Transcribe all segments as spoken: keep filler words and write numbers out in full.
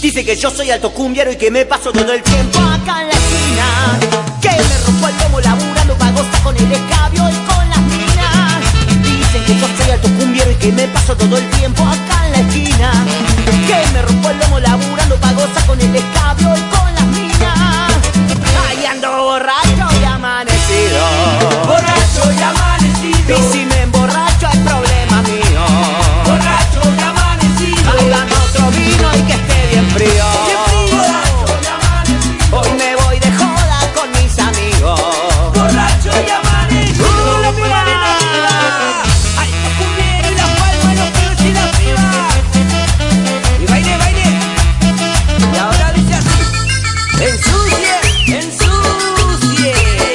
Dice que yo soy alto cumbiero y que me paso todo el tiempo acá en la esquina, que me rompo el lomo laburando pa' gozar con el escabio y con las minas. Dicen que yo soy alto cumbiero y que me paso todo el tiempo acá en la esquina, que me rompo el lomo laburando pa' gozar con el escabio y con las minas. Ahí ando borracho y amanecido, borracho y amanecido. Y si me emborracho es problema mío, borracho y amanecido. Hágame otro vino y que esté bien frío. Borracho y amanecido. Hoy me voy de joda con mis amigos. Borracho y amanecido. Uh, La palma bien arriba. Ay, los cumbieros y las palmas, los pibes y las pibas. Y baile, baile. Y ahora dice así: ensucie, ensucie.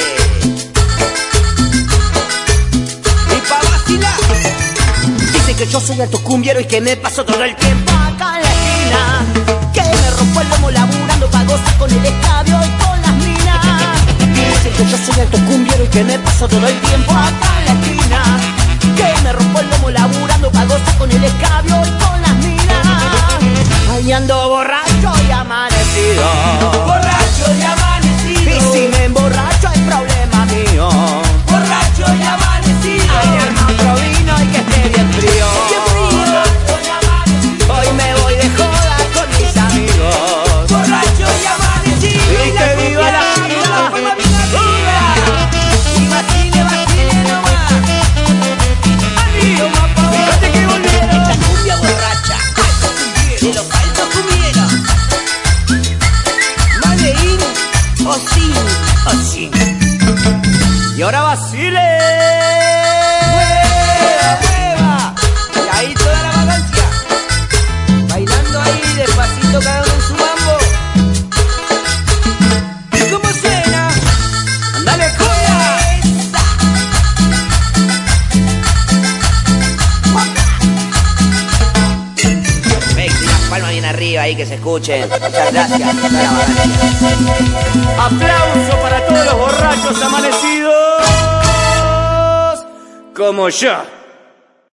Y pa' vacilar. Dice que yo soy alto cumbiero y que me paso todo el tiempo acá en la esquina, que me rompo el lomo laburando pa' gozar con el escabio y con las minas. Dice que yo soy alto cumbiero y que me paso todo el tiempo acá en la esquina, que me rompo el lomo laburando pa' gozar con el escabio y con las minas. Ahí ando borracho y amanecido, Borracho y amanecido. y si me emborracho es problema mío. Borracho y amanecido. Hágame otro vino y que esté bien frío. Borracho y amanecido. Hoy me voy de joda con mis amigos. Borracho y amanecido. Y que viva la vida. vida. La palma bien arriba. Y vacile, vacile nomás. Arriba, pa' Fíjate que volvieron. esta cumbia borracha. De los altos cumbieros. Maleín o sin, o sin. Y ahora vacile. ¡Mueva, mueva! Y ahí toda la vagancia. Bailando ahí despacito cada uno en su mambo. ¿Y cómo suena? Andale, cumbia. ¡Esa! Perfecto, y las palmas bien arriba ahí que se escuchen. Muchas gracias. Toda la vagancia. Aplauso para todos los borrachos amanecidos como yo.